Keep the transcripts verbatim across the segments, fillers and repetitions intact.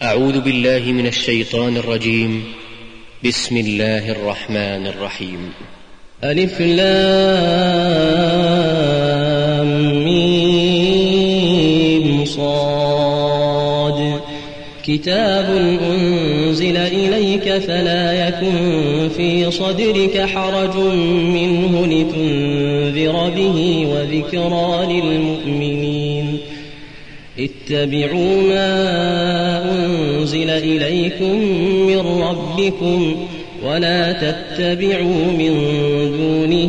أعوذ بالله من الشيطان الرجيم. بسم الله الرحمن الرحيم. ألف لام ميم صاد. كتاب أنزل إليك فلا يكن في صدرك حرج منه لتنذر به وذكرى للمؤمنين. اتبعوا ما أنزل إليكم من ربكم ولا تتبعوا من دونه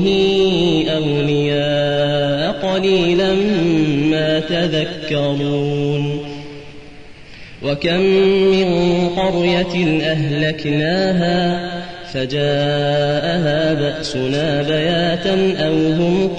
أولياء قليلا ما تذكرون. وكم من قرية أهلكناها فجاءها بأسنا بياتا أو هم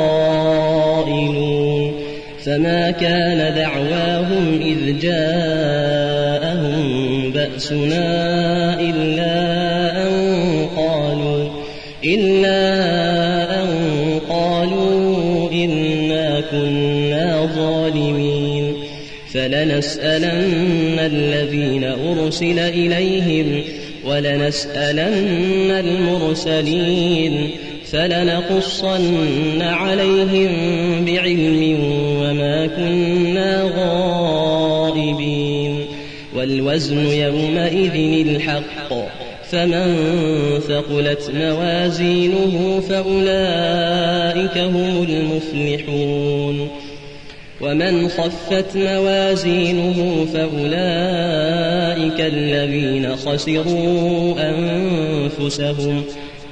قائلون. فما كان دعواهم إذ جاءهم بأسنا إلا أن قالوا إلا أن قالوا إنا كنا ظالمين. فلنسألن الذين أرسل إليهم ولنسألن المرسلين فلنقصن عليهم بعلم وما كنا غائبين. والوزن يومئذ الحق فمن ثقلت موازينه فأولئك هم المفلحون. ومن خفت موازينه فأولئك الذين خسروا أنفسهم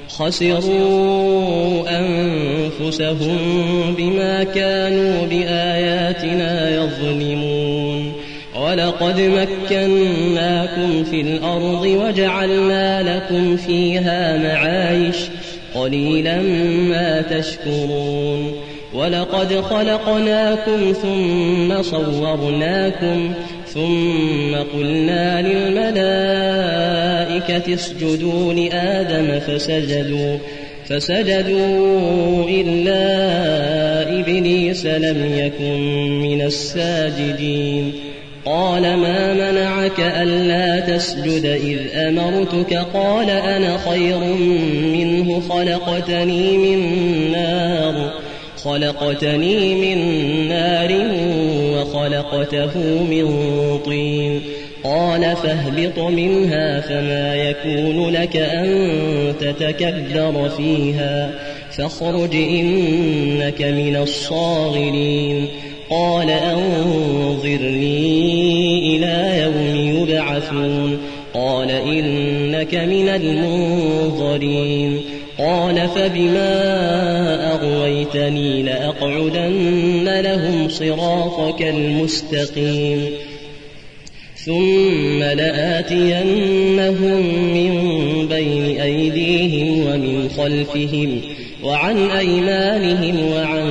خسروا أنفسهم بما كانوا بآياتنا يظلمون. ولقد مكناكم في الأرض وجعلنا لكم فيها معايش قليلا ما تشكرون. ولقد خلقناكم ثم صورناكم ثم قلنا للملائكة اسجدوا لآدم فسجدوا فسجدوا إلا إبليس لم يكن من الساجدين. قال ما منعك ألا تسجد إذ أمرتك؟ قال أنا خير منه خلقتني من نار خلقتني من نار وخلقته من طين. قال فاهبط منها فما يكون لك أن تتكبر فيها فاخرج إنك من الصاغرين. قال أنظرني إلى يوم يبعثون. قال إنك من المنظرين. قال فبما أغويتني لأقعدن لهم صراطك المستقيم ثم لآتينهم من بين أيديهم ومن خلفهم وعن أيمانهم وعن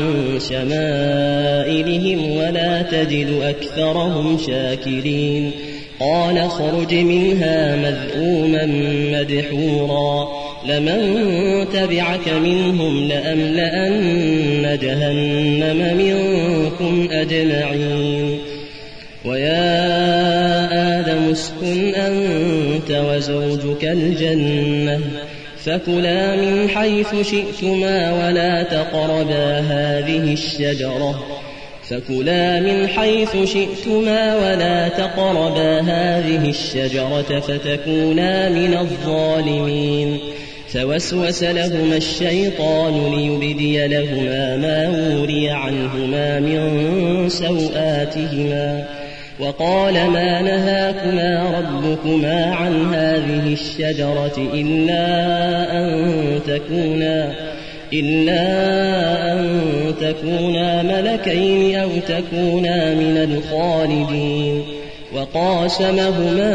شمائلهم ولا تجد أكثرهم شاكرين. قال اخرج منها مذءوما مدحورا لمن تبعك منهم لأملأن جهنم منكم أجمعين. ويا آدم اسكن أنت وزوجك الجنة فكلا من حيث شئتما ولا تقربا هذه الشجرة فكلا من حيث شئتما ولا تقربا هذه الشجرة فتكونا من الظالمين. فوسوس لهما الشيطان ليبدي لهما ما وري عنهما من سوآتهما وقال ما نهاكما ربكما عن هذه الشجرة إلا أن تكونا إلا أن تكونا ملكين أو تكونا من الخالدين. وقاسمهما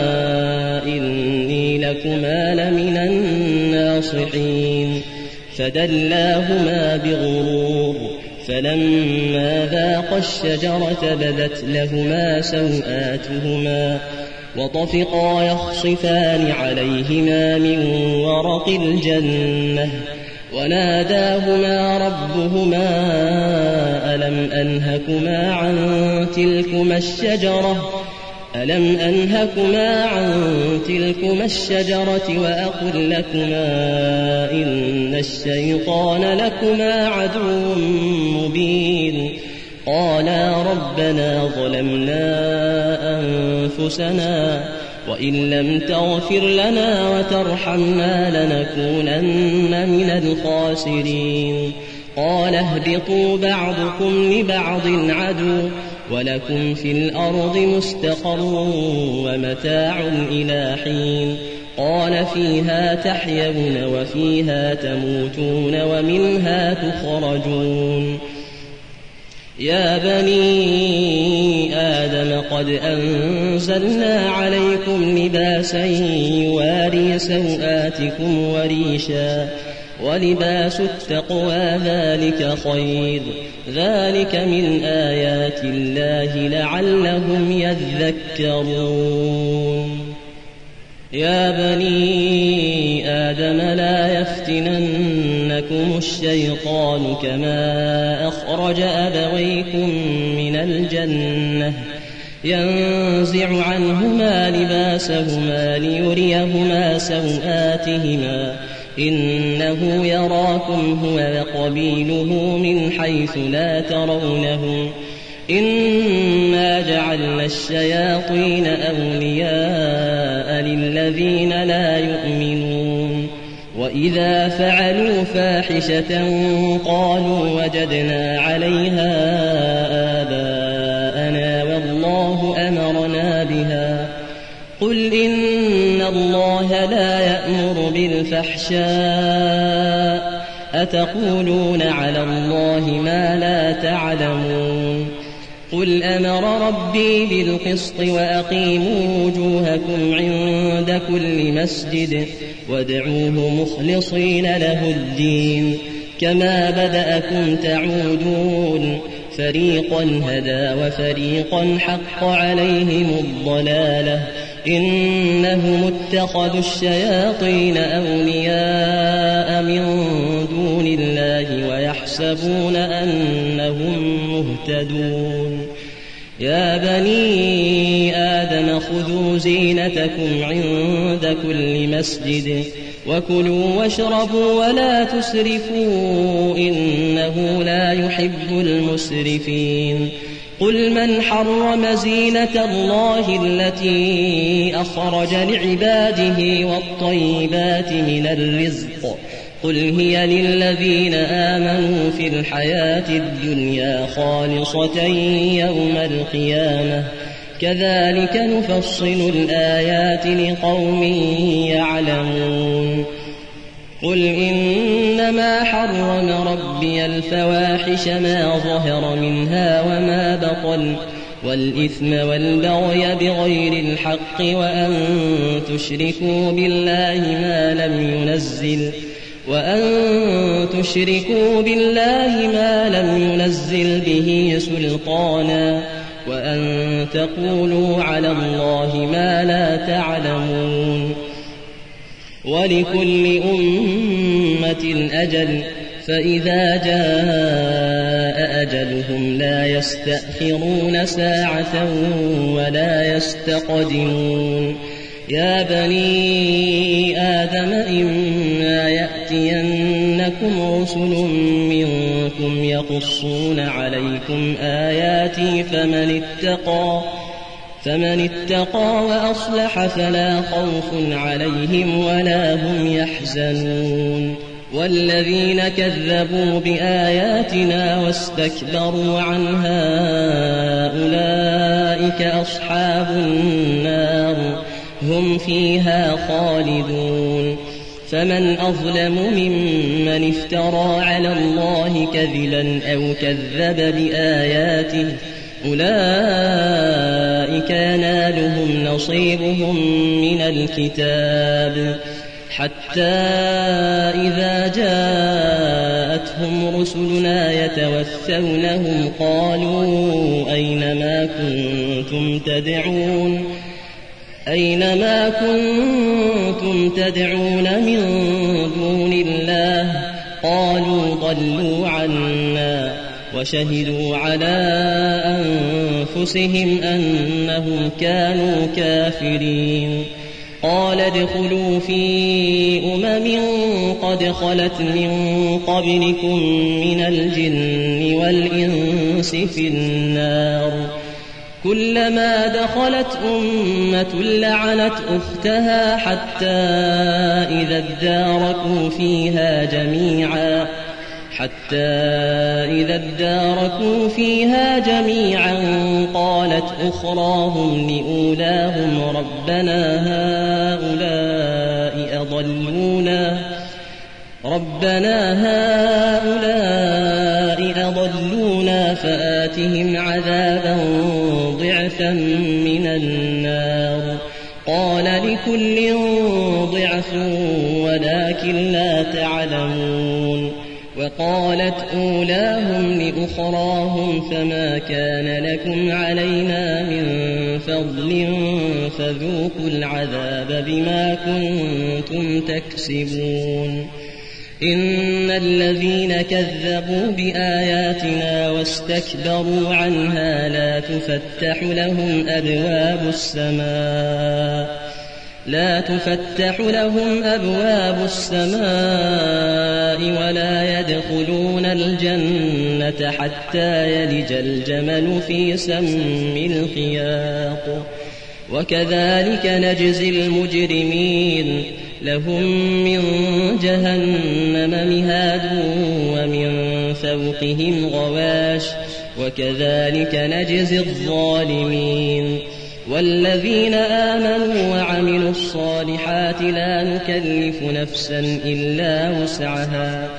إني لكما لمن الناصحين. فدلاهما بغرور فلما ذاقا الشجرة بدت لهما سوآتهما وطفقا يخصفان عليهما من ورق الجنة وناداهما ربهما ألم أنهكما عن تلكما الشجرة ألم أنهكما عن تلكما الشجرة وأقل لكما إن الشيطان لكما عدو مبين قالا ربنا ظلمنا أنفسنا وإن لم تغفر لنا وترحمنا لنكونن من الخاسرين قال اهبطوا بعضكم لبعض عدو ولكم في الأرض مستقر ومتاع إلى حين قال فيها تحيون وفيها تموتون ومنها تخرجون يا بني آدم قد أنزلنا عليكم لباسا يواري سوآتكم وريشا ولباس التقوى ذلك خير ذلك من آيات الله لعلهم يذكرون يا بني آدم لا يفتننكم الشيطان كما أخرج أبويكم من الجنة ينزع عنهما لباسهما ليريهما سوآتهما إنه يراكم هو وقبيله من حيث لا ترونهم إنا جعلنا الشياطين أولياء للذين لا يؤمنون وإذا فعلوا فاحشة قالوا وجدنا عليها آباءنا والله أمرنا بها قل إن الله لا يأمر بالفحشاء أتقولون على الله ما لا تعلمون قل أمر ربي بالقسط وأقيموا وجوهكم عند كل مسجد وادعوه مخلصين له الدين كما بدأكم تعودون فريقا هدى وفريقا حق عليهم الضلالة إنهم اتخذوا الشياطين أولياء من دون الله ويحسبون أنهم مهتدون يا بني آدم خذوا زينتكم عند كل مسجد وكلوا واشربوا ولا تسرفوا إنه لا يحب المسرفين قل من حرم زينة الله التي أخرج لعباده والطيبات من الرزق قل هي للذين آمنوا في الحياة الدنيا خالصة يوم القيامة كذلك نفصل الآيات لقوم يعلمون قل إنما حرم ربي الفواحش ما ظهر منها وما بطن والإثم والبغي بغير الحق وأن تشركوا بالله ما لم ينزل وأن تشركوا بالله ما لم ينزل به سلطانا وأن تقولوا على الله ما لا تعلمون ولكل أمة أجل فإذا جاء أجلهم لا يستأخرون ساعة ولا يستقدمون يا بني آدم إما يأتينكم رسل منكم يقصون عليكم آياتي فمن اتقى فمن اتقى وأصلح فلا خوف عليهم ولا هم يحزنون والذين كذبوا بآياتنا واستكبروا عنها أولئك أصحاب النار هم فيها خالدون فمن أظلم ممن افترى على الله كذبا أو كذب بآياته أولئك ينالهم نصيبهم من الكتاب حتى إذا جاءتهم رسلنا يتوفونهم قالوا أينما كنتم تدعون أينما كنتم تدعون من دون الله قالوا ضلوا عنا وشهدوا على أنفسهم أنهم كانوا كافرين. قال ادخلوا في أمم قد خلت من قبلكم من الجن والإنس في النار كلما دخلت أمة لعنت أختها حتى إذا اداركوا فيها جميعا حتى إذا اداركوا فيها جميعا قالت أخراهم لأولاهم ربنا هؤلاء أضلونا ربنا هؤلاء أضلونا فآتهم عذابا ضعفا من النار قال لكل ضعف ولكن لا تعلمون. وقالت أولاهم لأخراهم فما كان لكم علينا من فضل فذوقوا العذاب بما كنتم تكسبون. إن الذين كذبوا بآياتنا واستكبروا عنها لا تفتح لهم أبواب السماء لا تفتح لهم أبواب السماء ولا يدخلون الجنة حتى يلج الجمل في سم الخياط وكذلك نجزي المجرمين. لهم من جهنم مهاد ومن فوقهم غواش وكذلك نجزي الظالمين. والذين آمنوا وعملوا الصالحات لا نكلف نفسا إلا وسعها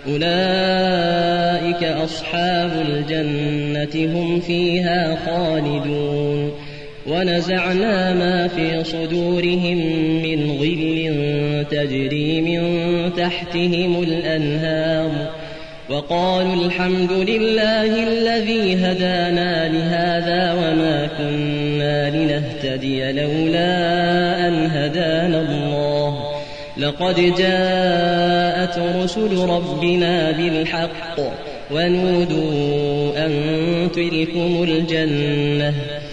أولئك أصحاب الجنة هم فيها خالدون. ونزعنا ما في صدورهم من غل تجري من تحتهم الأنهار وقالوا الحمد لله الذي هدانا لهذا وما كنا لنهتدي لولا أن هدانا الله لقد جاءت رسل ربنا بالحق ونودوا أن تلكم الجنة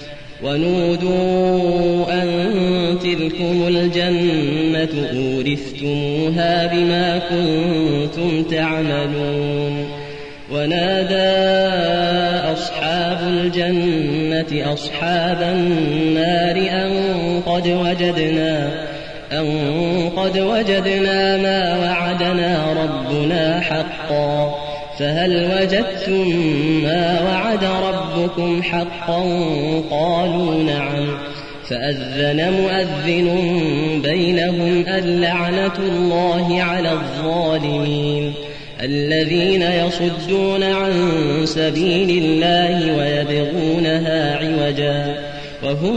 ونودوا أن تلكم الجنة أورثتموها بما كنتم تعملون. ونادى أصحاب الجنة أصحاب النار أن قد وجدنا أن قد وجدنا ما وعدنا ربنا حقا فهل وجدتم ما وعد ربكم حقا قالوا نعم فأذن مؤذن بينهم اللعنة الله على الظالمين الذين يصدون عن سبيل الله ويبغونها عوجا وهم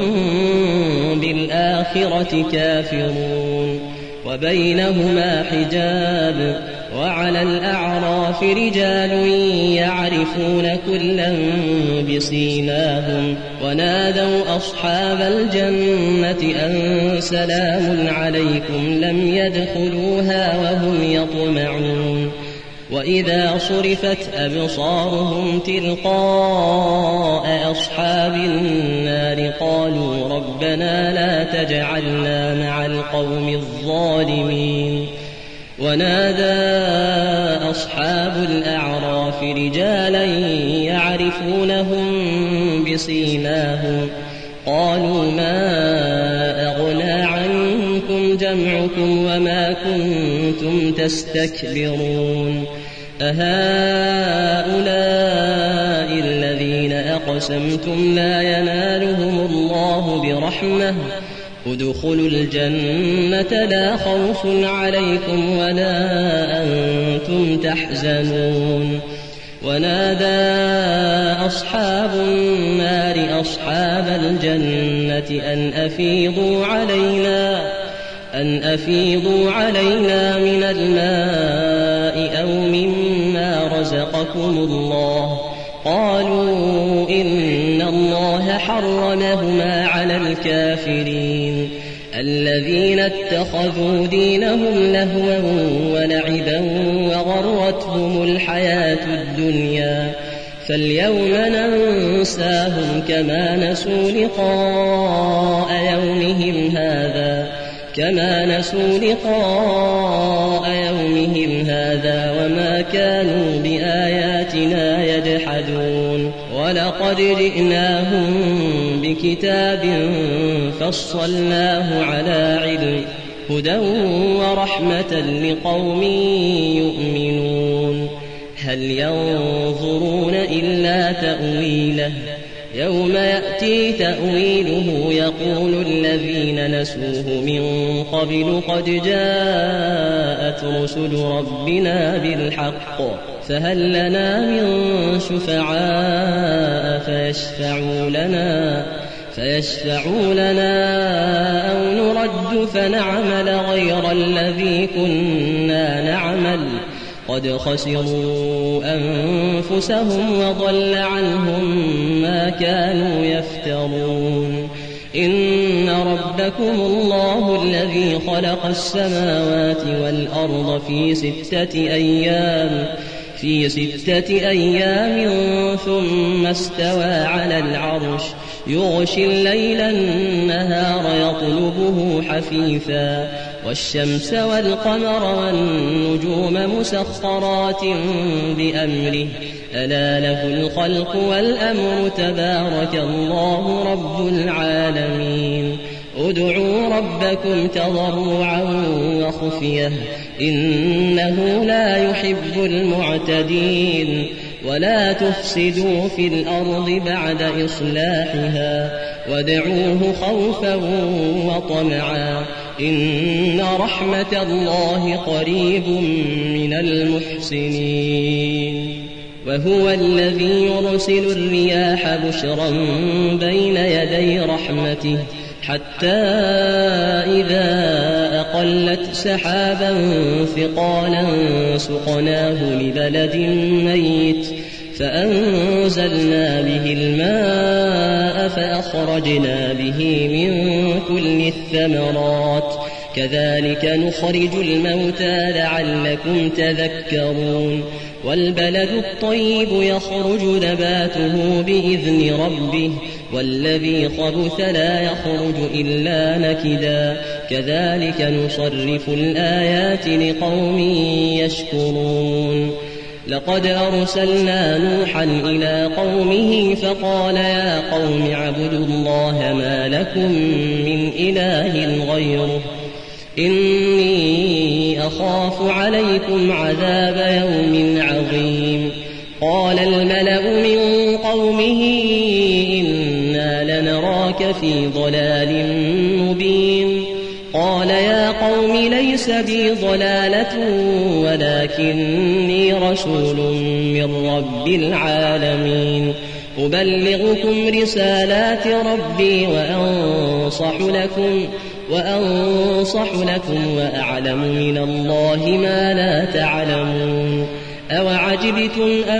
بالآخرة كافرون. وبينهما حجاب وعلى الأعراف رجال يعرفون كلا بسيماهم ونادوا أصحاب الجنة أن سلام عليكم لم يدخلوها وهم يطمعون. وإذا صرفت أبصارهم تلقاء أصحاب النار قالوا ربنا لا تجعلنا مع القوم الظالمين. ونادى أصحاب الأعراف رجالا يعرفونهم بسيماهم قالوا ما أغنى عنكم جمعكم وما كنتم تستكبرون أهؤلاء الذين أقسمتم لا ينالهم الله برحمة ادخلوا الجنة لا خوف عليكم ولا أنتم تحزنون. ونادى أصحاب النار أصحاب الجنة أن أفيضوا علينا أن أفيضوا علينا من الماء أو مما رزقكم الله قالوا إن الله حرمهما على الكافرين الذين اتخذوا دينهم لهوا ولعبا وغرتهم الحياة الدنيا فاليوم ننساهم كما نسوا لقاء يومهم هذا كما نسوا لقاء يومهم هذا وما كانوا بآياتنا يجحدون ولقد جئناهم بكتاب فصلناه على علم هدى ورحمة لقوم يؤمنون هل ينظرون إلا تأويله يوم يأتي تأويله يقول الذين نسوه من قبل قد جاءت رسل ربنا بالحق فهل لنا من شفعاء فيشفعوا لنا فيشفعوا لنا أو نرد فنعمل غير الذي كنا نعمل قد خسروا أنفسهم وضل عنهم ما كانوا يفترون إن ربكم الله الذي خلق السماوات والأرض في ستة أيام في ستة أيام ثم استوى على العرش يغشي الليل النهار يطلبه حثيثا والشمس والقمر والنجوم مسخرات بأمره ألا له الخلق والأمر تبارك الله رب العالمين ادعوا ربكم تضرعا وخفية إنه لا يحب المعتدين ولا تفسدوا في الأرض بعد إصلاحها وادعوه خوفا وطمعا إن رحمة الله قريب من المحسنين وهو الذي يرسل الرياح بشرا بين يدي رحمته حتى إذا أقلت سحابا ثقالا سقناه لبلد ميت فأنزلنا به الماء فأخرجنا به من كل الثمرات كذلك نخرج الموتى لعلكم تذكرون والبلد الطيب يخرج نباته بإذن ربه والذي خبث لا يخرج إلا نكدا كذلك نصرف الآيات لقوم يشكرون لقد أرسلنا نوحا إلى قومه فقال يا قوم اعبدوا الله ما لكم من إله غيره إني أخاف عليكم عذاب يوم عظيم قال الملأ من قومه إنا لنراك في ضلال مبين قال يا قوم ليس بي ضلالة ولكني رسول من رب العالمين أبلغكم رسالات ربي وأنصح لكم وأنصح لكم وأعلم من الله ما لا تعلمون أوعجبتم أن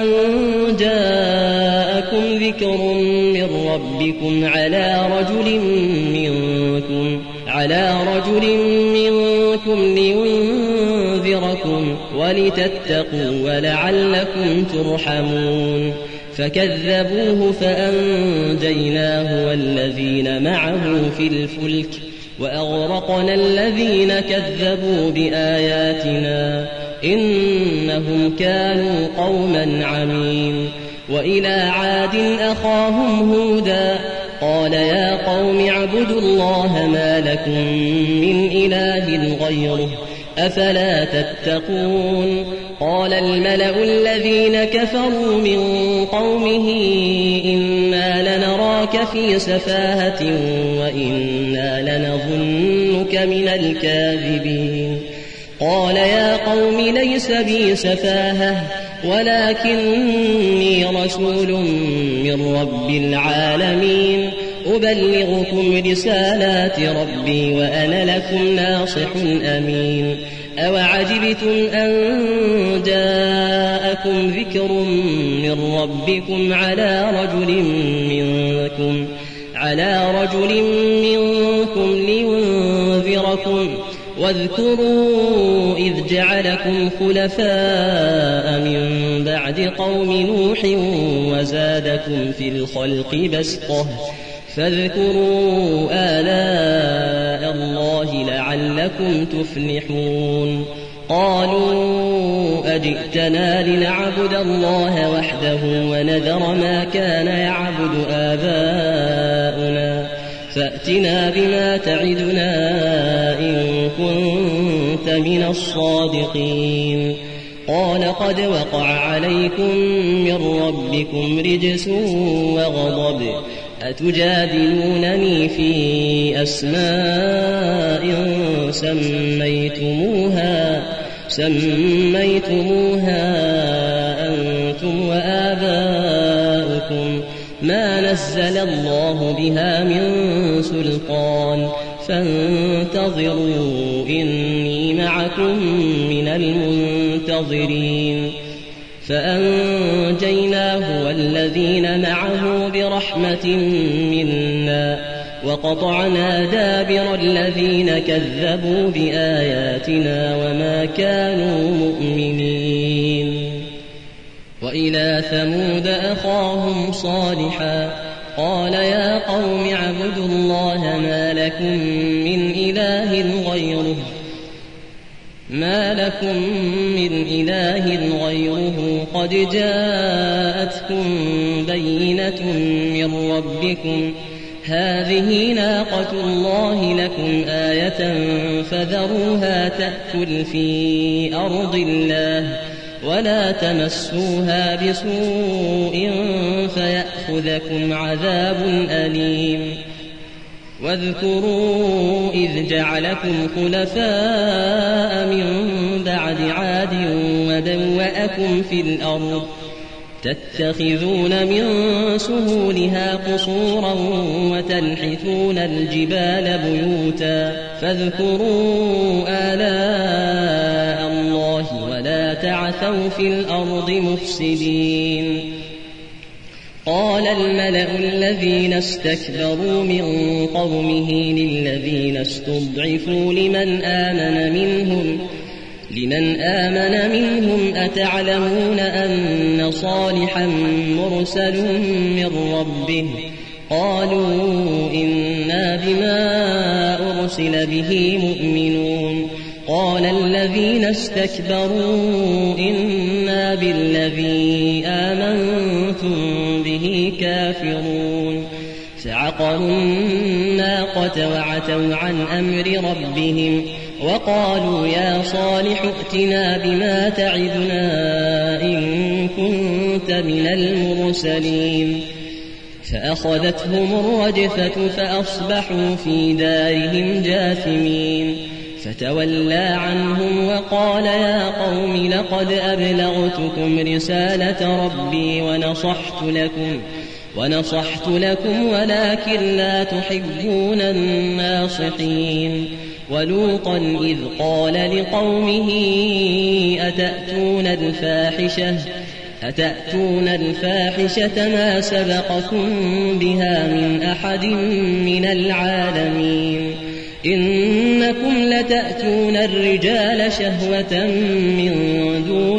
جاءكم ذكر من ربكم على رجل منكم على رجل منكم لينذركم ولتتقوا ولعلكم ترحمون فكذبوه فأنجيناه والذين معه في الفلك وأغرقنا الذين كذبوا بآياتنا إنهم كانوا قوما عمين وإلى عاد أخاهم هودا قال يا قوم اعبدوا الله ما لكم من إله غيره أفلا تتقون قال الملأ الذين كفروا من قومه إنا لنراك في سفاهة وإنا لنظنك من الكاذبين قال يا قوم ليس بي سفاهة ولكني رسول من رب العالمين أبلغكم رسالات ربي وأنا لكم ناصح أمين أوعجبتم أن جاءكم ذكر من ربكم على رجل منكم على رجل منكم لينذركم واذكروا إذ جعلكم خلفاء من بعد قوم نوح وزادكم في الخلق بسطة فاذكروا آلاء الله لعلكم تفلحون قالوا أجئتنا لنعبد الله وحده ونذر ما كان يعبد آباؤنا فأتنا بما تعدنا إن كنت من الصادقين قال قد وقع عليكم من ربكم رجس وغضب أتجادلونني في أسماء سميتموها سميتموها أنتم وآباؤكم ما نزل الله بها من سلطان فانتظروا إني معكم من المنتظرين فأنجيناه والذين معه برحمة منا وقطعنا دابر الذين كذبوا بآياتنا وما كانوا مؤمنين وإلى ثمود أخاهم صالحا قال يا قوم اعبدوا الله ما لكم من إله غيره ما لكم من إله غيره قد جاءتكم بينة من ربكم هذه ناقة الله لكم آية فذروها تأكل في أرض الله ولا تمسوها بسوء فيأخذكم عذاب أليم واذكروا إذ جعلكم خلفاء من بعد عاد وبوأكم في الأرض تتخذون من سهولها قصورا وتنحتون الجبال بيوتا فاذكروا آلاء الله ولا تعثوا في الأرض مفسدين قال الملأ الذين استكبروا من قومه للذين استضعفوا لمن آمن منهم لمن آمن منهم أتعلمون أن صالحا مرسل من ربه قالوا إنا بما أرسل به مؤمنون قال الذين استكبروا إنا بالذي آمنتم به كافرون فعقروا الناقة وعتوا عن أمر ربهم وقالوا يا صالح ائتنا بما تعدنا إن كنت من المرسلين فأخذتهم الرجفة فأصبحوا في دارهم جاثمين فتولى عنهم وقال يا قوم لقد أبلغتكم رسالة ربي ونصحت لكم ونصحت لكم ولكن لا تحبون الناصحين ولوطا إذ قال لقومه أتأتون الفاحشة أتأتون الفاحشة ما سبقكم بها من أحد من العالمين إنكم لتأتون الرجال شهوة من دون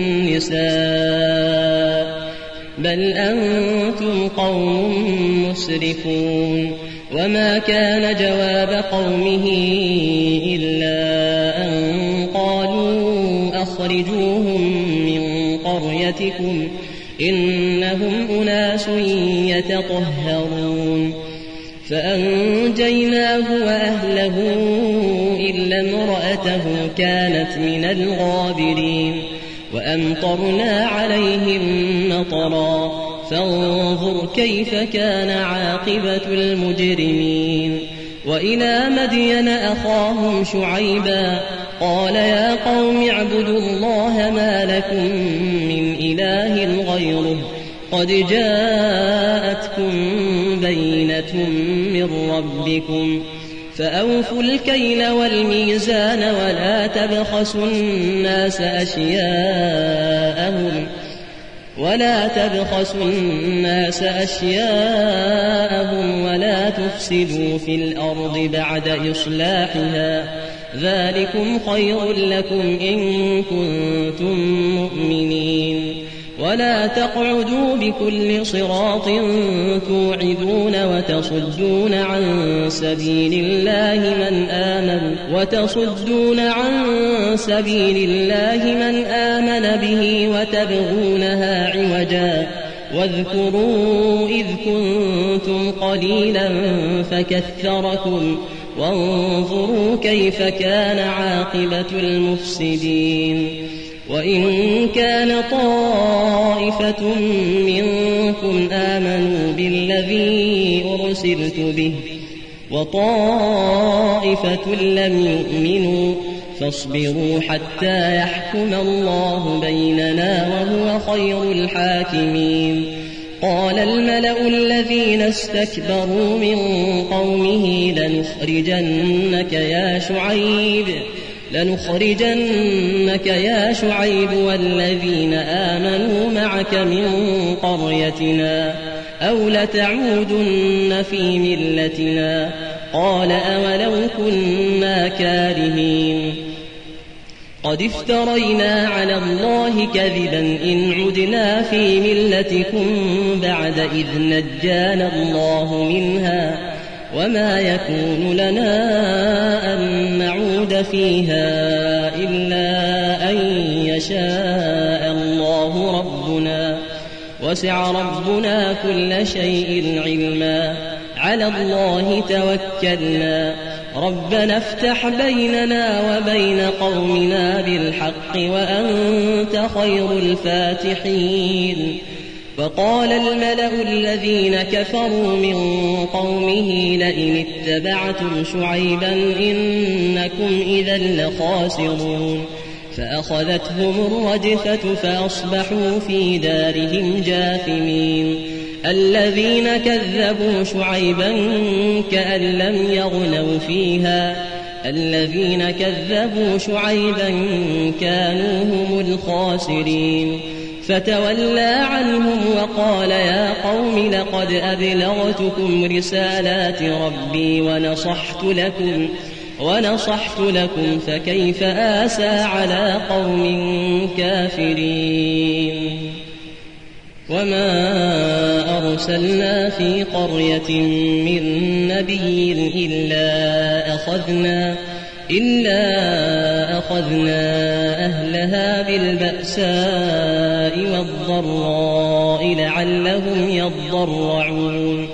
النساء بل أنتم قوم مسرفون وما كان جواب قومه إلا أن قالوا أخرجوهم من قريتكم إنهم أناس يتطهرون فأنجيناه وأهله إلا امرأته كانت من الغابرين وأمطرنا عليهم مطرا فانظر كيف كان عاقبة المجرمين وإلى مدين أخاهم شعيبا قال يا قوم اعبدوا الله ما لكم من إله غيره قد جاءتكم بينة من ربكم فأوفوا الكيل والميزان ولا تبخسوا الناس أشياءهم ولا تبخسوا الناس أشياءهم ولا تفسدوا في الأرض بعد إصلاحها ذلكم خير لكم إن كنتم مؤمنين. ولا تقعدوا بكل صراط توعدون وتصدون عن سبيل الله من آمن وتصدون عن سبيل الله من آمن به وتبغونها عوجا. واذكروا إذ كنتم قليلا فكثركم وانظروا كيف كان عاقبة المفسدين. وإن كان طائفة منكم آمنوا بالذي أرسلت به وطائفة لم يؤمنوا فاصبروا حتى يحكم الله بيننا وهو خير الحاكمين. قال الملأ الذين استكبروا من قومه لنخرجنك يا شعيب لنخرجنك يا شعيب والذين آمنوا معك من قريتنا أو لتعودن في ملتنا. قال أولو كنا كارهين قد افترينا على الله كذبا إن عدنا في ملتكم بعد إذ نجانا الله منها وما يكون لنا أن نعود فيها إلا أن يشاء الله ربنا وسع ربنا كل شيء علما. على الله توكلنا ربنا افتح بيننا وبين قومنا بالحق وأنت خير الفاتحين. فقال الملأ الذين كفروا من قومه لئن اتبعتم شعيبا إنكم إذا لخاسرون. فأخذتهم الرجفة فأصبحوا في دارهم جاثمين. الذين كذبوا شعيبا كأن لم يغنوا فيها الذين كذبوا شعيبا كانوا هم الخاسرين. فتولى عنهم وقال يا قوم لقد أبلغتكم رسالات ربي ونصحت لكم ونصحت لكم فكيف آسى على قوم كافرين. وما أرسلنا في قرية من نبي إلا أخذنا إلا أخذنا أهلها بالبأساء والضراء لعلهم يضرعون.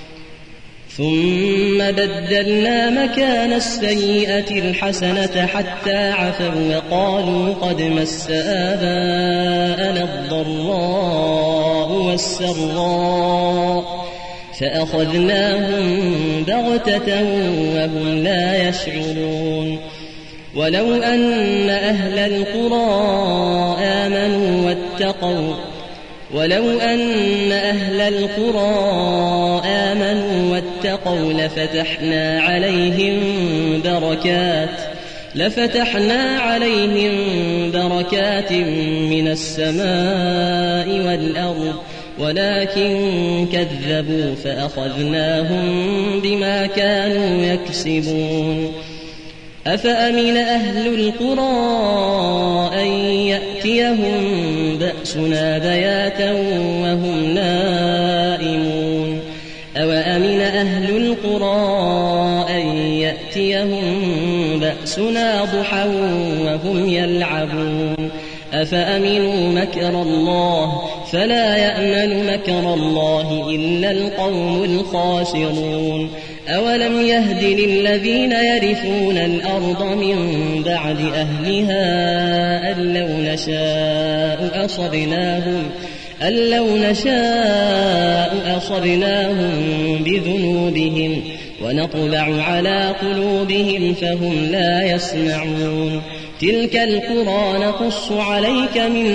ثم بدلنا مكان السيئة الحسنة حتى عفوا وقالوا قد مس آباءنا الضراء والسراء فأخذناهم بغتة وهم لا يشعرون. ولو أن أهل القرى آمنوا واتقوا ولو أن أهل القرى آمنوا واتقوا لفتحنا عليهم بركات لفتحنا عليهم بركات من السماء والأرض ولكن كذبوا فأخذناهم بما كانوا يكسبون. أفأمن أهل القرى أن يأتيهم بأسنا بياتا وهم نائمون أوأمن أهل القرى أن يأتيهم بأسنا ضحى وهم يلعبون أفأمنوا مكر الله فلا يأمن مكر الله إلا القوم الخاسرون. أولم يهد للذين يرثون الأرض من بعد أهلها أن لو نشاء أصبناهم أن لو نشاء أصبناهم بذنوبهم ونطبع على قلوبهم فهم لا يسمعون. تلك القرى نقص عليك من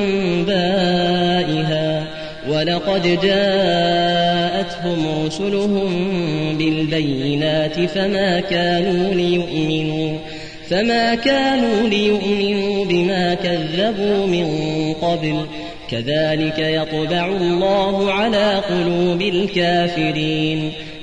أنبائها ولقد جاءتهم رسلهم بالبينات فما كانوا ليؤمنوا فما كانوا ليؤمنوا بما كذبوا من قبل كذلك يطبع الله على قلوب الكافرين.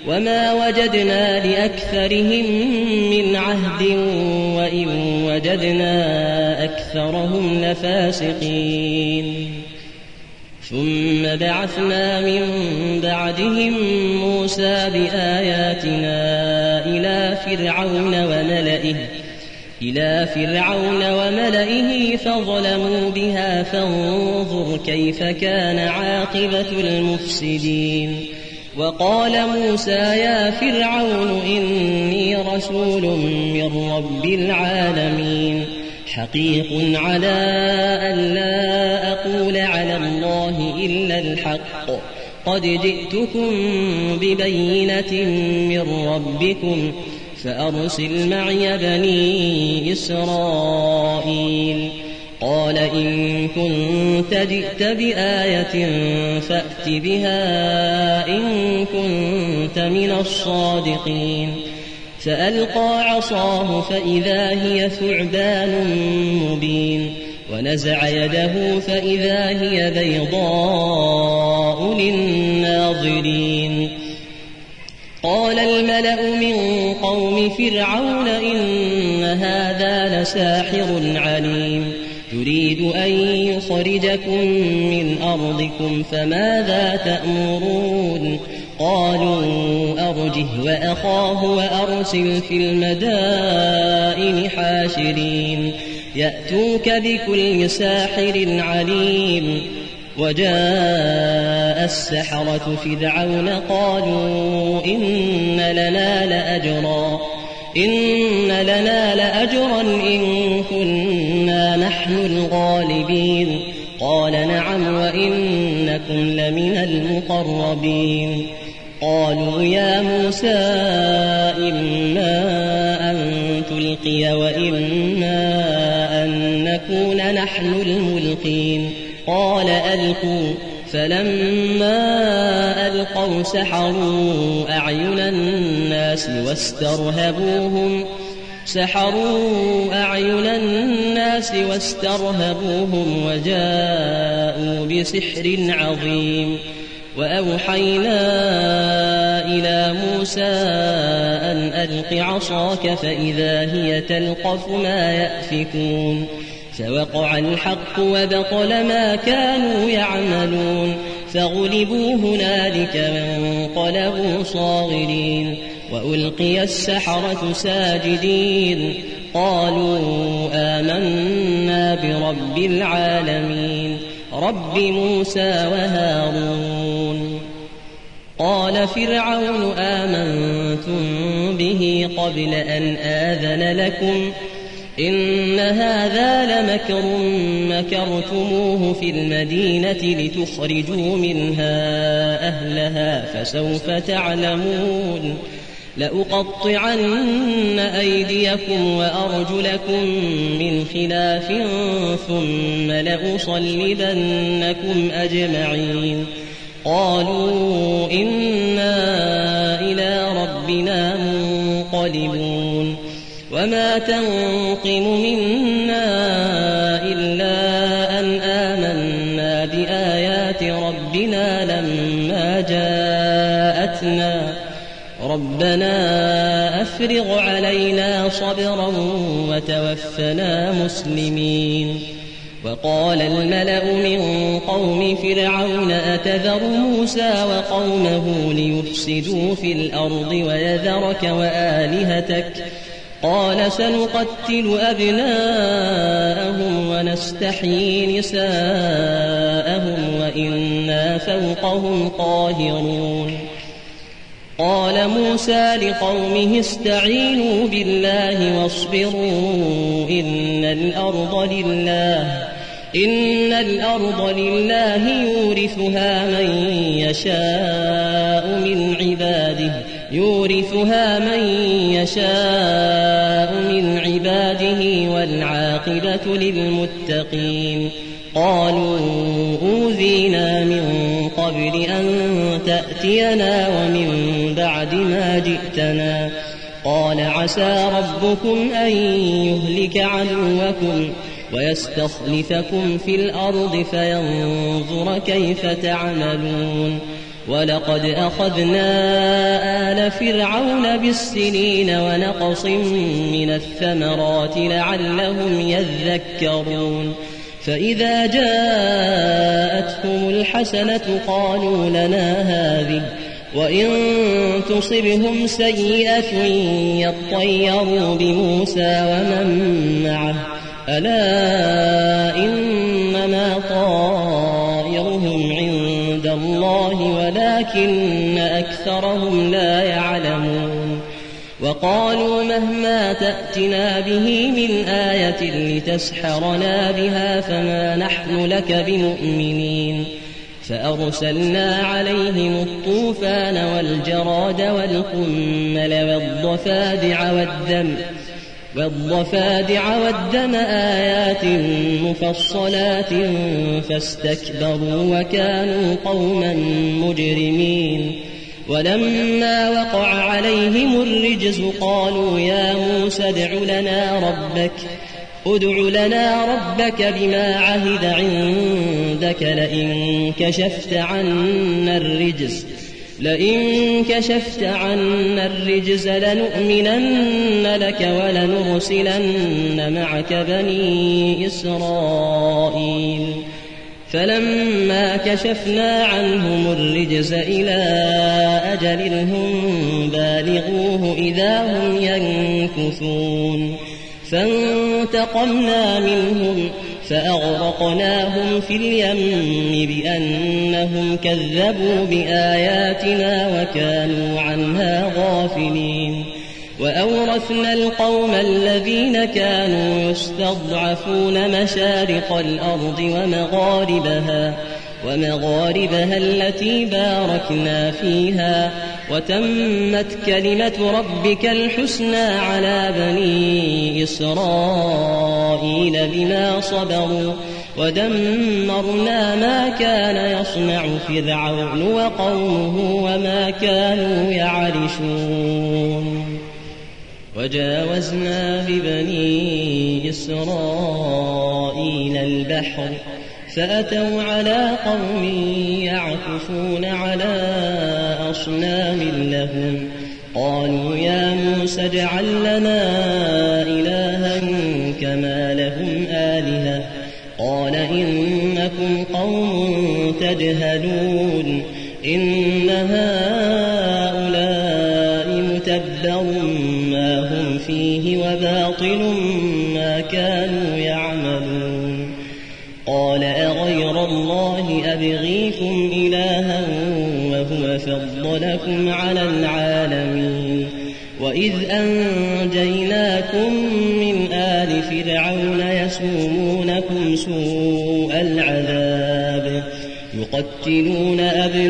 وما وجدنا لأكثرهم من عهد وإن وجدنا أكثرهم لفاسقين ثم بعثنا من بعدهم موسى بآياتنا إلى فرعون وملئه إلى فرعون وملئه فظلموا بها فانظر كيف كان عاقبة المفسدين وقال موسى يا فرعون إني رسول من رب العالمين حقيق على أن لا أقول على الله إلا الحق قد جئتكم ببينة من ربكم فأرسل معي بني إسرائيل قال إن كنت جئت بآية فأت بها إن كنت من الصادقين فألقى عصاه فإذا هي ثعبان مبين ونزع يده فإذا هي بيضاء للناظرين قال الملأ من قوم فرعون إن هذا لساحر عليم يريد أن يخرجكم من أرضكم فماذا تأمرون قالوا أرجه وأخاه وأرسل في المدائن حاشرين يأتوك بكل ساحر عليم وجاء السحرة فرعون قالوا إن لنا لأجرا إن لنا لأجرا إن كنا نحن الغالبين قال نعم وإنكم لمن المقربين قالوا يا موسى إما أن تلقي وإما أن نكون نحن الملقين قال ألقوا فلما ألقوا سحروا أعين الناس واسترهبوهم سحروا أعين الناس واسترهبوهم وجاءوا بسحر عظيم وأوحينا إلى موسى أن ألق عصاك فإذا هي تلقف ما يأفكون فوقع الحق وبطل ما كانوا يعملون فغلبوا هنالك وانقلبوا صاغرين وألقي السحرة ساجدين قالوا آمنا برب العالمين رب موسى وهارون قال فرعون آمنتم به قبل أن آذن لكم إن هذا لمكر مكرتموه في المدينة لتخرجوا منها أهلها فسوف تعلمون لأقطعن أيديكم وأرجلكم من خلاف ثم لأصلبنكم أجمعين قالوا إنا إلى ربنا منقلبون وما تنقم منا إلا أن آمنا بآيات ربنا لما جاءتنا ربنا أفرغ علينا صبرا وتوفنا مسلمين وقال الملأ من قوم فرعون أتذر موسى وقومه ليفسدوا في الأرض ويذرك وآلهتك قال سنقتل أبناءهم ونستحيي نساءهم وإنا فوقهم قاهرون قال موسى لقومه استعينوا بالله واصبروا إن الأرض لله إن الأرض لله يورثها من يشاء من عباده يورثها من يشاء من عباده والعاقبة للمتقين قالوا أوذينا من قبل أن تأتينا ومن بعد ما جئتنا قال عسى ربكم أن يهلك عدوكم ويستخلفكم في الأرض فينظر كيف تعملون ولقد أخذنا آل فرعون بالسنين ونقص من الثمرات لعلهم يذكرون فإذا جاءتهم الحسنة قالوا لنا هذه وإن تصبهم سيئة يطيروا بموسى ومن معه ألا إنما طائرهم عند الله ولكن أكثرهم لا يعلمون وقالوا مهما تأتنا به من آية لتسحرنا بها فما نحن لك بمؤمنين فأرسلنا عليهم الطوفان والجراد والقمل والضفادع والدم والضفادع والدم آيات مفصلات فاستكبروا وكانوا قوما مجرمين ولما وقع عليهم الرجز قالوا يا موسى ادع لنا ربك ادع لنا ربك بما عهد عندك لئن كشفت عنا الرجز لئن كشفت عنا الرجز لنؤمنن لك ولنرسلن معك بني إسرائيل فلما كشفنا عنهم الرجز إلى أجل هم بالغوه إذا هم ينكثون فانتقمنا منهم فأغرقناهم في اليم بأنهم كذبوا بآياتنا وكانوا عنها غافلين وأورثنا القوم الذين كانوا يستضعفون مشارق الأرض ومغاربها ومغاربها التي باركنا فيها وتمت كلمة ربك الحسنى على بني إسرائيل بما صبروا ودمرنا ما كان يصنع فرعون وقومه وما كانوا يعرشون وجاوزنا ببني إسرائيل البحر فأتوا على قوم يعكفون على أصنام لهم قالوا يا موسى اجعل لنا إلها كما لهم آلهة قال إنكم قوم تجهلون إن هؤلاء متبر ما هم فيه وباطل ما كانوا يعملون قال أغير الله أبغيكم إلها وهو فضلكم على العالمين وإذ أنجيناكم من آل فرعون يسومونكم سوء العذاب يقتلون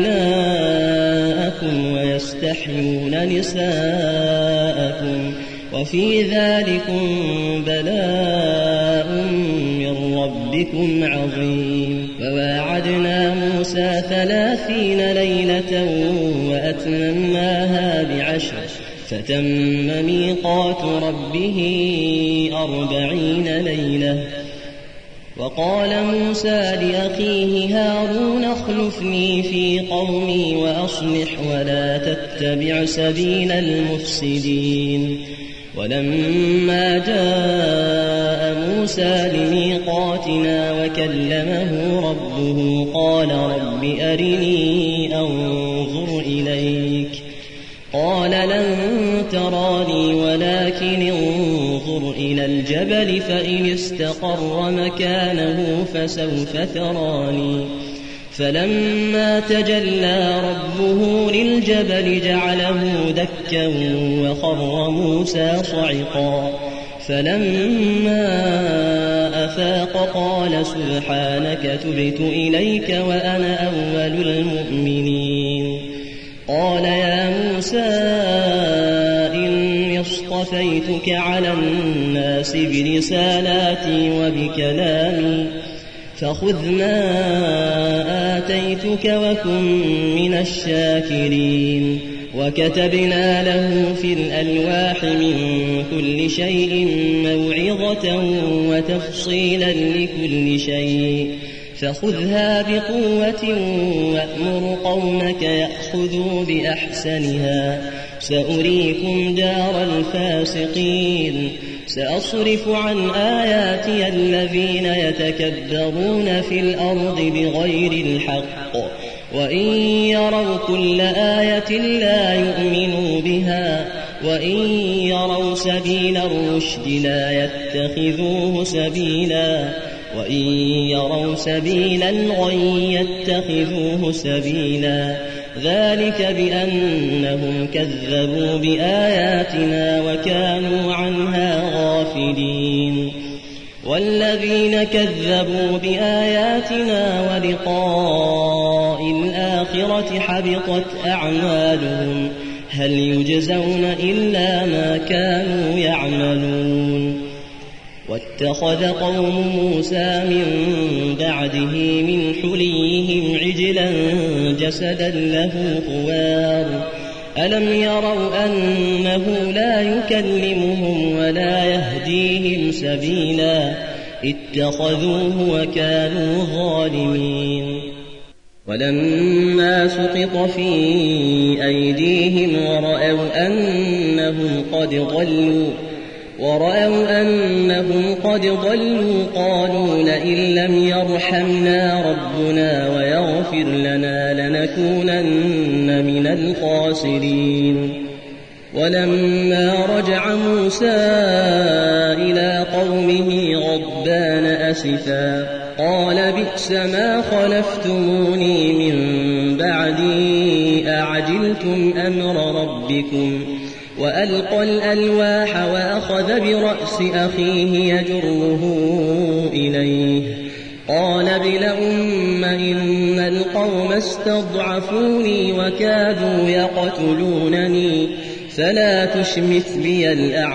أبناءكم ويستحيون نساءكم وفي ذلكم بلاء من ربكم عظيم وواعدنا موسى ثلاثين ليلة وأتممناها بعشر فتم ميقات ربه أربعين ليلة وقال موسى لأخيه هارون اخلفني في قومي وأصلح ولا تتبع سبيل المفسدين ولما جاء موسى لميقاتنا وكلمه ربه قال رب أرني أنظر إليك قال لن تراني ولكن انظر إلى الجبل فإن استقر مكانه فسوف تراني فلما تجلى ربه للجبل جعله دكا وخر موسى صعقا فلما أفاق قال سبحانك تبت إليك وأنا أول المؤمنين قال يا موسى إني اصطفيتك على الناس برسالاتي وبكلامي فخذ ما آتيتك وكن من الشاكرين وكتبنا له في الألواح من كل شيء موعظة وتفصيلا لكل شيء فخذها بقوة وأمر قومك يأخذوا بأحسنها سأريكم دار الفاسقين سأصرف عن آياتي الذين يتكبرون في الأرض بغير الحق وإن يروا كل آية لا يؤمنوا بها وإن يروا سبيل الرشد لا يتخذوه سبيلا وإن يروا سبيل الغي يتخذوه سبيلا ذلك بأنهم كذبوا بآياتنا وكانوا عنها غافلين والذين كذبوا بآياتنا ولقاء الآخرة حبطت أعمالهم هل يجزون إلا ما كانوا يعملون واتخذ قوم موسى من بعده من حليهم عجلا جسدا له خوار ألم يروا أنه لا يكلمهم ولا يهديهم سبيلا اتخذوه وكانوا ظالمين ولما سقط في أيديهم ورأوا أنهم قد ضلوا ورأوا أنهم قد ضلوا قالوا لئن لم يرحمنا ربنا ويغفر لنا لنكونن من الخاسرين ولما رجع موسى إلى قومه غضبان أسفا قال بئس ما خلفتموني من بعدي أعجلتم أمر ربكم وألقى الألواح وأخذ برأس أخيه يجره إليه قال ابن أم إن القوم استضعفوني وكادوا يقتلونني فلا تشمت بي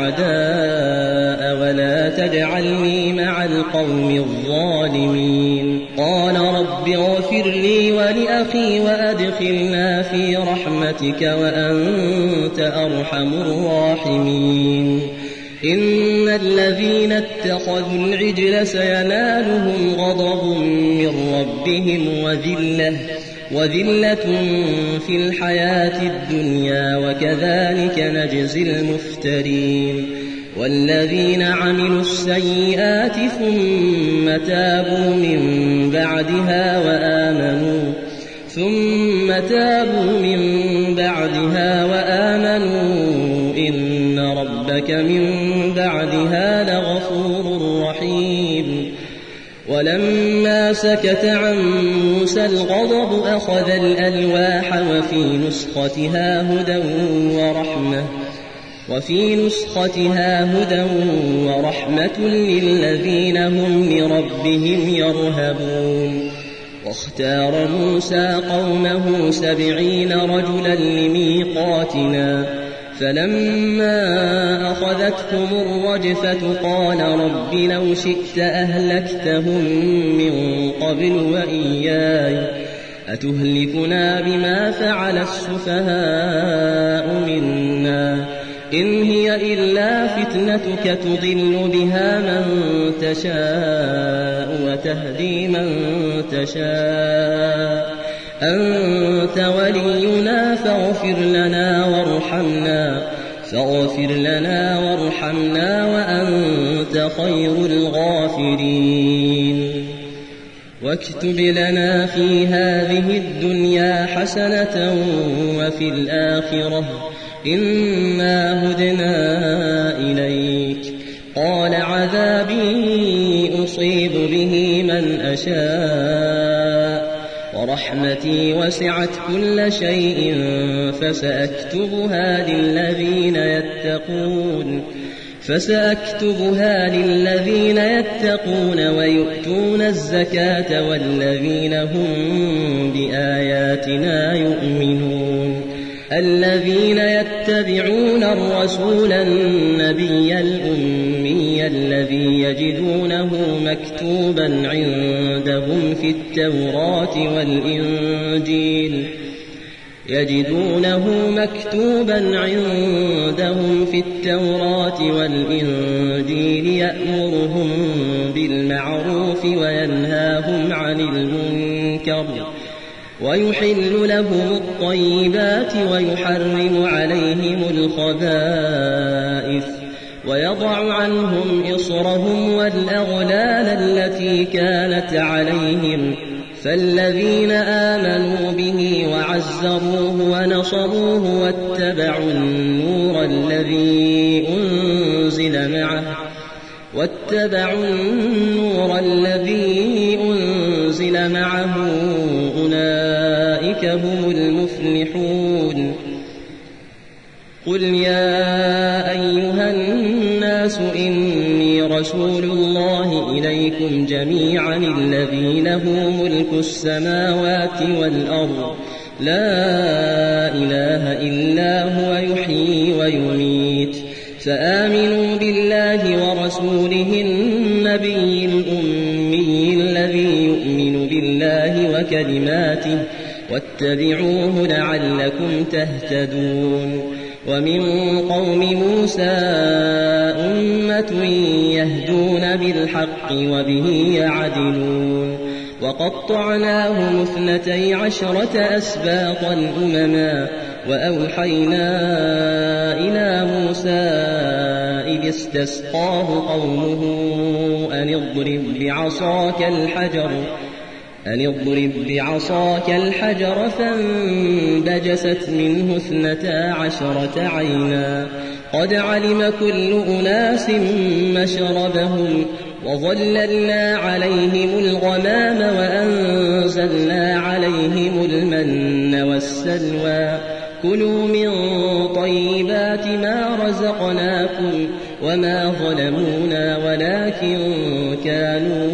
الأعداء ولا تجعلني مع القوم الظالمين قال رب اغفر لي ولأخي وأدخلنا في رحمتك وأنت أرحم الراحمين إن الذين اتخذوا العجل سينالهم غضب من ربهم وذلة وذلة في الحياة الدنيا وكذلك نجزي المفترين والذين عملوا السيئات ثم تابوا من بعدها وآمنوا ثم تابوا من بعدها وآمنوا إن ربك من بعدها لغفور رحيم ولما سكت عن موسى الغضب أخذ الألواح وفي نسختها هدى ورحمة وفي نسختها هدى ورحمة للذين هم لربهم يرهبون واختار موسى قومه سبعين رجلا لميقاتنا فلما أخذتهم الرجفة قال رب لو شئت أهلكتهم من قبل وإياي أتهلكنا بما فعل السفهاء منا إن هي إلا فتنتك تضل بها من تشاء وتهدي من تشاء أنت ولينا فاغفر لنا وارحمنا فاغفر لنا وارحمنا وأنت خير الغافرين واكتب لنا في هذه الدنيا حسنة وفي الآخرة إنا هدنا إليك قال عذابي أصيب به من أشاء ورحمتي وسعت كل شيء فسأكتبها للذين يتقون فسأكتبها للذين يتقون ويؤتون الزكاة والذين هم بآياتنا يؤمنون الذين يتبعون الرسول النبي الأمي الذي يجدونه مكتوبا عندهم في التوراة والإنجيل يجدونه مكتوبا عندهم في التوراة والإنجيل يأمرهم بالمعروف وينهاهم عن المنكر ويحل لهم الطيبات ويحرم عليهم الخبائث ويضع عنهم إصرهم والأغلال التي كانت عليهم فالذين آمنوا به وعزروه ونصروه واتبعوا النور الذي أنزل معه واتبعوا النور الذي أنزل معه أولئك هم المفلحون. قل يا أيها الناس إني رسول الله إليكم جميعا الذي له ملك السماوات والأرض لا إله إلا هو يحيي ويميت فآمنوا بالله ورسوله النبي الأمي الذي يؤمن بالله وكلماته واتبعوه لعلكم تهتدون. ومن قوم موسى أمة يهدون بالحق وبه يعدلون وقطعناهم اثنتي عشرة أسباطا أمما وأوحينا إلى موسى إذ استسقاه قومه أن اضرب بعصاك الحجر أن اضرب بعصاك الحجر فانبجست منه اثنتا عشرة عينا قد علم كل أناس مشربهم وظللنا عليهم الغمام وأنزلنا عليهم المن والسلوى كلوا من طيبات ما رزقناكم وما ظلمونا ولكن كانوا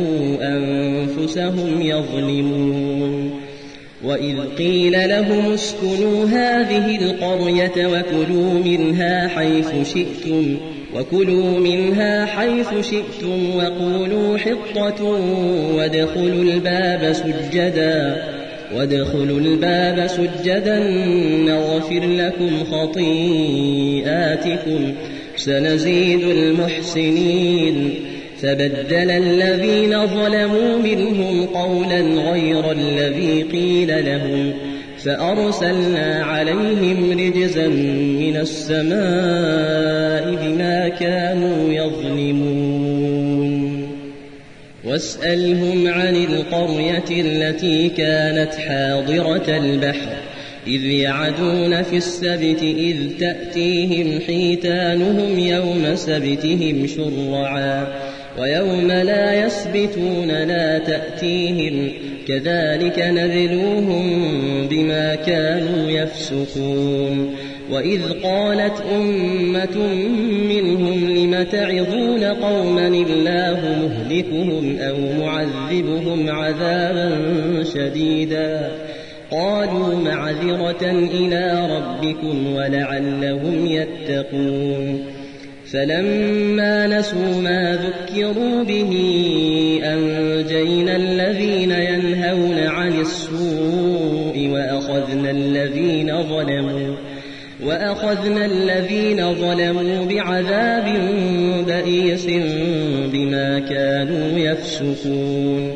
أنفسهم يظلمون. وإذ قيل لهم اسكنوا هذه القرية وكلوا منها حيث شئتم وكلوا منها حيث شئتم وقولوا حطة وادخلوا الباب سجدا وادخلوا الباب سجدا نغفر لكم خطيئاتكم سنزيد المحسنين. فبدل الذين ظلموا منهم قولا غير الذي قيل لهم فأرسلنا عليهم رجزا من السماء بما كانوا يظلمون. واسألهم عن القرية التي كانت حاضرة البحر إذ يعدون في السبت إذ تأتيهم حيتانهم يوم سبتهم شرعا ويوم لا يسبتون لا تأتيهم كذلك نبلوهم بما كانوا يفسقون. وإذ قالت أمة منهم لم تعظون قوما الله مهلكهم أو معذبهم عذابا شديدا قالوا معذرة إلى ربكم ولعلهم يتقون. فلما نسوا ما ذكروا به أنجينا الذين ينهون عن السوء وأخذنا الذين ظلموا وأخذنا الذين ظلموا بعذاب بئيس بما كانوا يفسقون.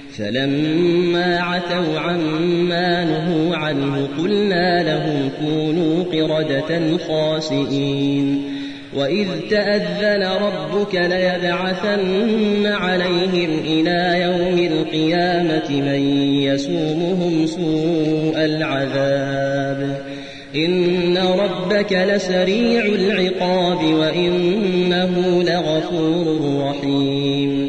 فلما عتوا عما نهوا عنه قلنا لهم كونوا قردة خاسئين. وإذ تأذن ربك ليبعثن عليهم إلى يوم القيامة من يسومهم سوء العذاب إن ربك لسريع العقاب وإنه لغفور رحيم.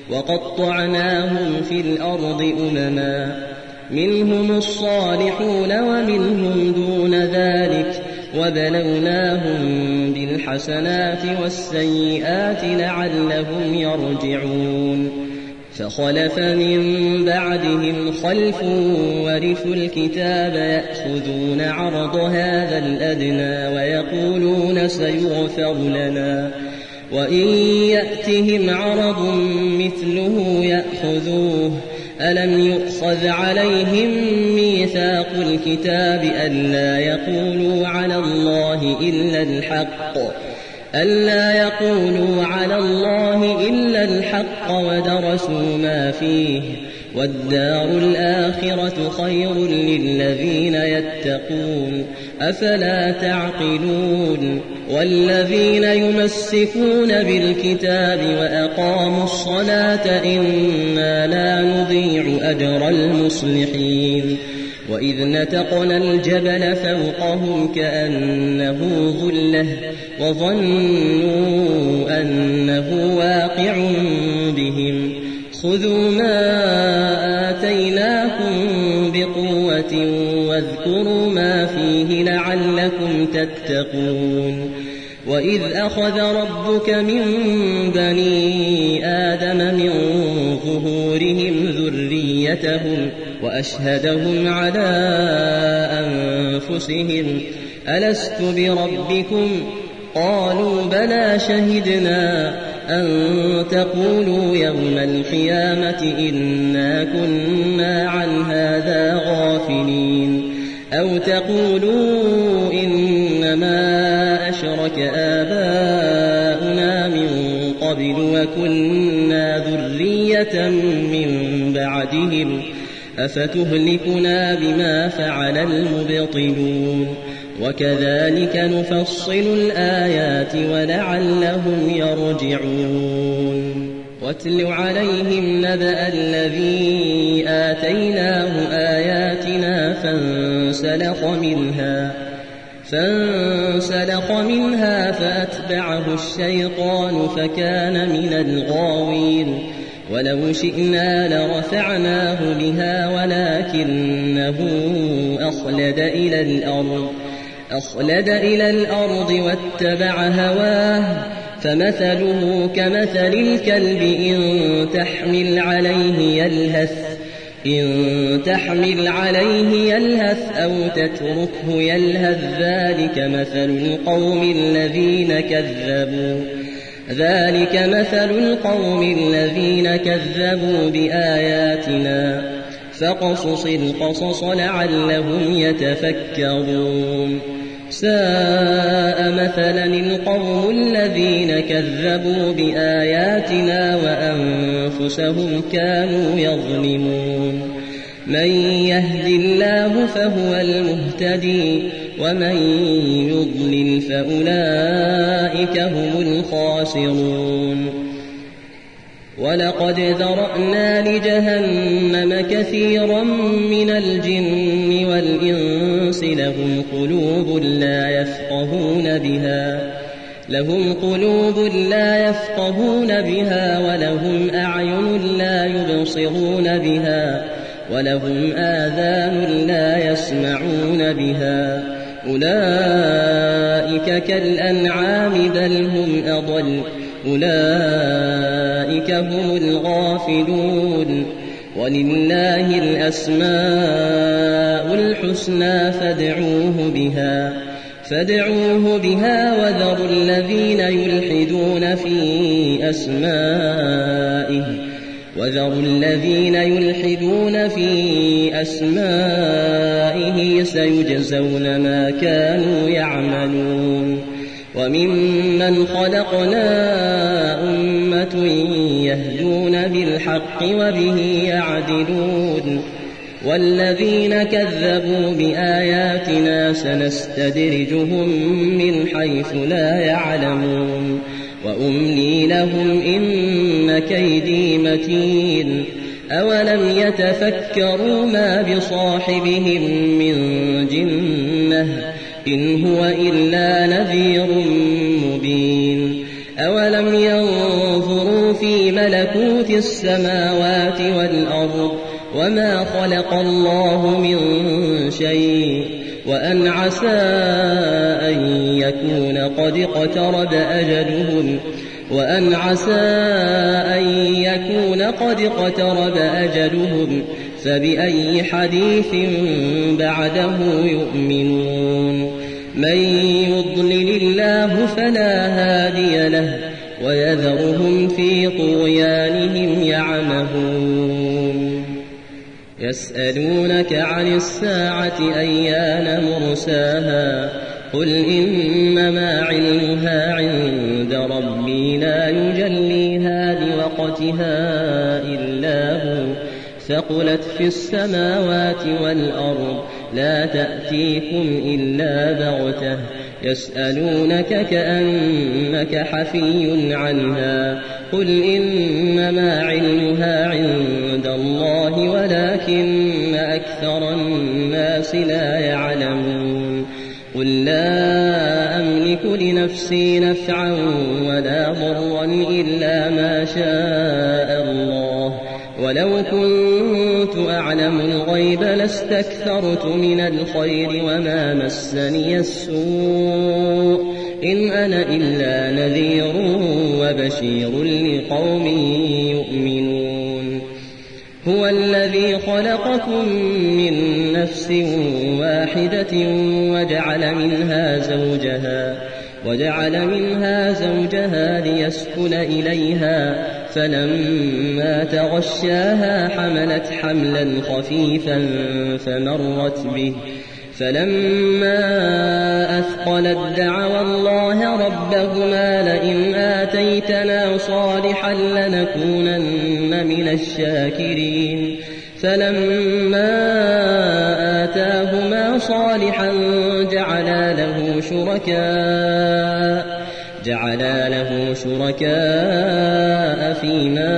وقطعناهم في الأرض أمما منهم الصالحون ومنهم دون ذلك وبلوناهم بالحسنات والسيئات لعلهم يرجعون. فخلف من بعدهم خلف ورثوا الكتاب يأخذون عرض هذا الأدنى ويقولون سيغفر لنا وإن يأتهم عرض مثله يأخذوه ألم يؤخذ عليهم ميثاق الكتاب ألا يقولوا على الله إلا الحق ألا يقولوا على الله إلا الحق ودرسوا ما فيه والدار الآخرة خير للذين يتقون أفلا تعقلون والذين يمسكون بالكتاب وأقاموا الصلاة إنا لا نضيع أجر المصلحين وإذ نتقنا الجبل فوقهم كأنه ظلة وظنوا أنه واقع بهم خذوا ما آتيناكم بقوة واذكروا ما فيه لعلكم تتقون وإذ أخذ ربك من بني آدم من ظهورهم ذريتهم وأشهدهم على أنفسهم ألست بربكم قالوا بلى شهدنا أن تقولوا يوم القيامة إنا كنا عن هذا غافلين أو تقولوا إنما أشرك آباؤنا من قبل وكنا ذرية من بعدهم أفتهلكنا بما فعل المبطلون وكذلك نفصل الآيات ولعلهم يرجعون واتل عليهم نبأ الذي آتيناه آياتنا فانسلخ منها فانسلخ منها فأتبعه الشيطان فكان من الغاوين ولو شئنا لرفعناه بها ولكنه أخلد إلى الأرض أخلد إلى الأرض واتبع هواه فمثله كمثل الكلب إن تحمل عليه يلهث إن تحمل عليه يلهث أو تتركه يلهث ذلك مثل القوم الذين كذبوا ذلك مثل القوم الذين كذبوا بآياتنا فقصص القصص لعلهم يتفكرون ساء مثلا القوم الذين كذبوا بآياتنا وأنفسهم كانوا يظلمون من يهد الله فهو المهتدي ومن يضلل فأولئك هم الخاسرون ولقد ذرأنا لجهنم كثيرا من الجن والإنس لهم قلوب لا يفقهون بها لهم قلوب لا يفقهون بها ولهم أعين لا يبصرون بها ولهم آذان لا يسمعون بها أولئك كالأنعام بل هم أضل أولئك هم الغافلون ولله الأسماء الحسنى فادعوه بها فادعوه بها وذروا الذين يلحدون في أسمائه وذروا الذين يلحدون في أسمائه سيجزون ما كانوا يعملون وممن خلقنا أمة يهدون بالحق وبه يعدلون والذين كذبوا بآياتنا سنستدرجهم من حيث لا يعلمون وأملي لهم إن كيدي متين أولم يتفكروا ما بصاحبهم من جنة إن هو إلا نذير مبين أولم ينظروا في ملكوت السماوات والأرض وما خلق الله من شيء وأن عسى أن يكون قد اقترب أجلهم وأن عسى أن يكون قد اقترب أجلهم فبأي حديث بعده يؤمنون من يضلل الله فلا هادي له ويذرهم في طغيانهم يعمهون يسألونك عن الساعة أيان مرساها قل إنما علمها عند ربي لا يجليها لوقتها إلا هو ثقلت في السماوات والأرض لا تأتيكم إلا بغتة يسألونك كأنك حفي عنها قل إنما علمها عند الله ولكن أكثر الناس لا يعلمون قل لا أملك لنفسي نفعا ولا ضرا إلا ما شاء الله ولو كنت أعلم الغيب لاستكثرت من الخير وما مسني السوء إن أنا إلا نذير وبشير لقوم يؤمنون هو الذي خلقكم من نفس واحدة وجعل منها زوجها وجعل منها زوجها ليسكن إليها فلما تغشاها حملت حملا خفيفا فمرت به فلما أثقلت دعوا الله ربهما لئن آتيتنا صالحا لنكونن من الشاكرين فلما آتاهما صالحا جعلا له شركاء جعلا له شركاء فيما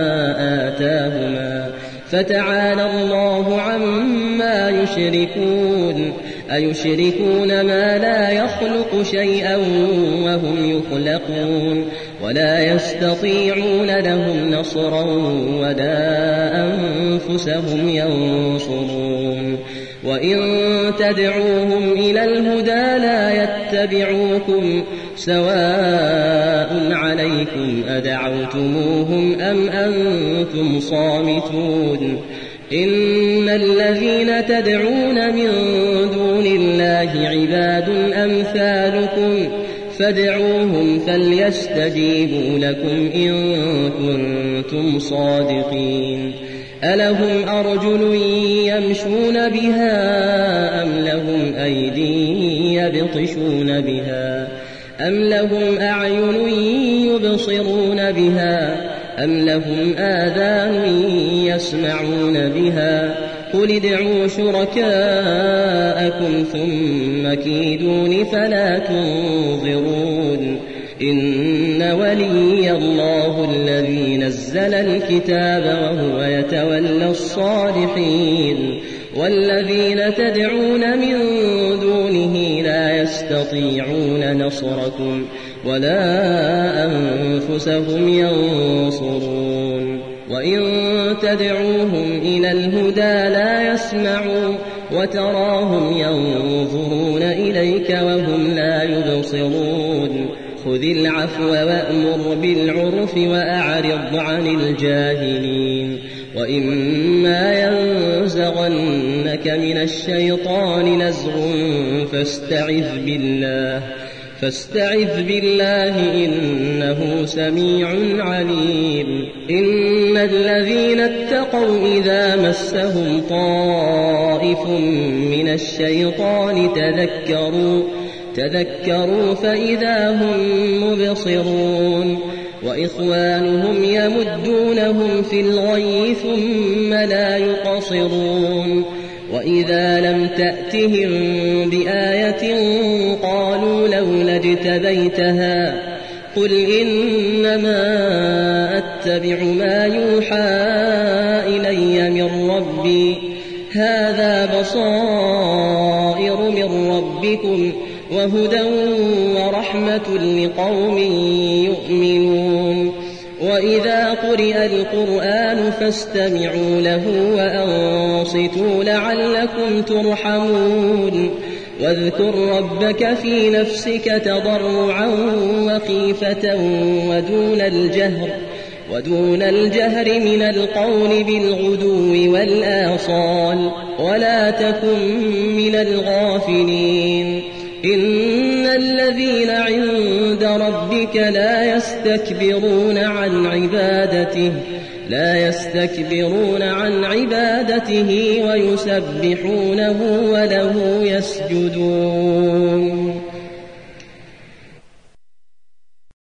آتاهما فتعالى الله عما يشركون أيشركون ما لا يخلق شيئا وهم يخلقون ولا يستطيعون لهم نصرا ولا أنفسهم ينصرون وإن تدعوهم إلى الهدى لا يتبعوكم سواء عليكم أدعوتموهم أم أنتم صامتون إن الذين تدعون من دون الله عباد أمثالكم فادعوهم فليستجيبوا لكم إن كنتم صادقين ألهم أرجل يمشون بها أم لهم أيدي يبطشون بها أم لهم أعين يبصرون بها أم لهم آذان يسمعون بها قل ادعوا شركاءكم ثم كيدون فلا تنظرون إن ولي الله الذي نزل الكتاب وهو يتولى الصالحين والذين تدعون من دونه لا يستطيعون نصركم ولا أنفسهم ينصرون وإن تدعوهم إلى الهدى لا يسمعوا وتراهم ينظرون إليك وهم لا يبصرون خذ العفو وأمر بالعرف وأعرض عن الجاهلين وإما ينزغنك من الشيطان نزغ فاستعذ بالله فاستعذ بالله إنه سميع عليم إن الذين اتقوا إذا مسهم طائف من الشيطان تذكروا تذكروا فإذا هم مبصرون وإخوانهم يمدونهم في الغي ثم لا يقصرون وإذا لم تأتهم بآية قالوا لولا اجتبيتها قل إنما أتبع ما يوحى إلي من ربي هذا بصائر من ربكم وهدى ورحمة لقوم يؤمنون وإذا قرئ القرآن فاستمعوا له وأنصتوا لعلكم ترحمون واذكر ربك في نفسك تضرعا وخيفة ودون الجهر ودون الجهر من القول بالغدو والآصال ولا تكن من الغافلين إن الذين عند ربك لا يستكبرون عن عبادته لا يستكبرون عن عبادته ويسبحونه وله يسجدون